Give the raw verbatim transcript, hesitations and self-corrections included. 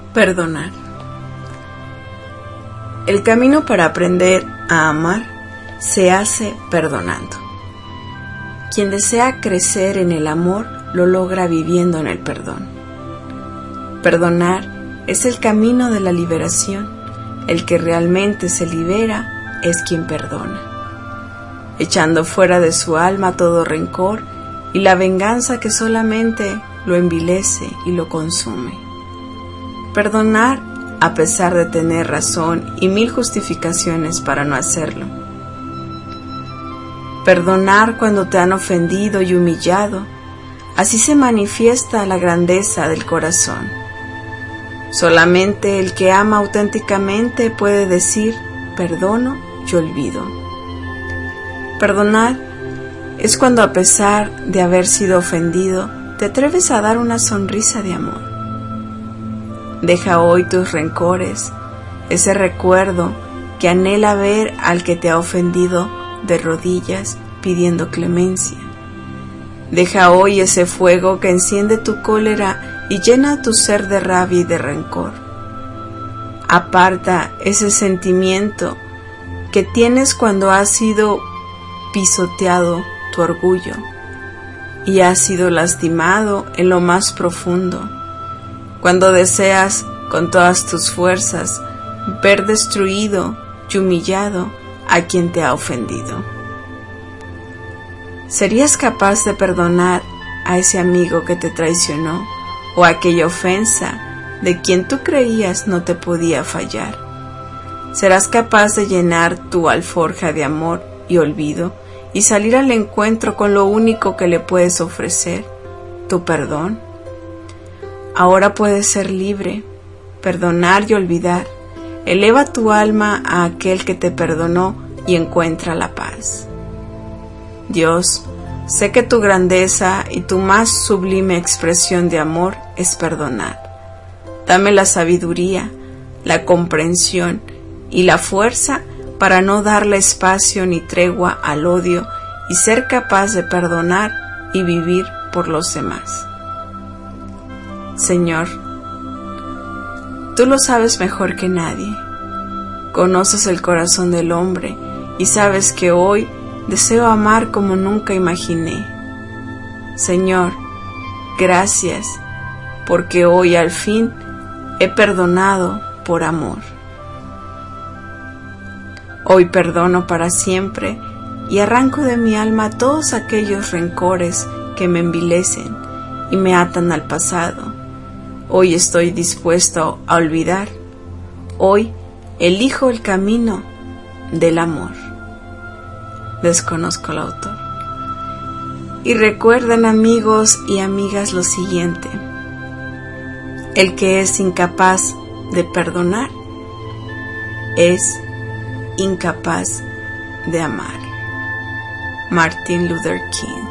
Perdonar. El camino para aprender a amar se hace perdonando. Quien desea crecer en el amor lo logra viviendo en el perdón. Perdonar es el camino de la liberación. El que realmente se libera es quien perdona, echando fuera de su alma todo rencor y la venganza que solamente lo envilece y lo consume. Perdonar a pesar de tener razón y mil justificaciones para no hacerlo. Perdonar cuando te han ofendido y humillado, así se manifiesta la grandeza del corazón. Solamente el que ama auténticamente puede decir, perdono y olvido. Perdonar es cuando a pesar de haber sido ofendido, te atreves a dar una sonrisa de amor. Deja hoy tus rencores, ese recuerdo que anhela ver al que te ha ofendido de rodillas pidiendo clemencia. Deja hoy ese fuego que enciende tu cólera y llena tu ser de rabia y de rencor. Aparta ese sentimiento que tienes cuando has sido pisoteado tu orgullo y has sido lastimado en lo más profundo. Cuando deseas con todas tus fuerzas ver destruido y humillado a quien te ha ofendido. ¿Serías capaz de perdonar a ese amigo que te traicionó o aquella ofensa de quien tú creías no te podía fallar? ¿Serás capaz de llenar tu alforja de amor y olvido y salir al encuentro con lo único que le puedes ofrecer, tu perdón? Ahora puedes ser libre, perdonar y olvidar. Eleva tu alma a aquel que te perdonó y encuentra la paz. Dios, sé que tu grandeza y tu más sublime expresión de amor es perdonar. Dame la sabiduría, la comprensión y la fuerza para no darle espacio ni tregua al odio y ser capaz de perdonar y vivir por los demás. Señor, tú lo sabes mejor que nadie. Conoces el corazón del hombre y sabes que hoy deseo amar como nunca imaginé. Señor, gracias, porque hoy al fin he perdonado por amor. Hoy perdono para siempre y arranco de mi alma todos aquellos rencores que me envilecen y me atan al pasado. Hoy estoy dispuesto a olvidar. Hoy elijo el camino del amor. Desconozco el autor. Y recuerden, amigos y amigas, lo siguiente: el que es incapaz de perdonar es incapaz de amar. Martin Luther King.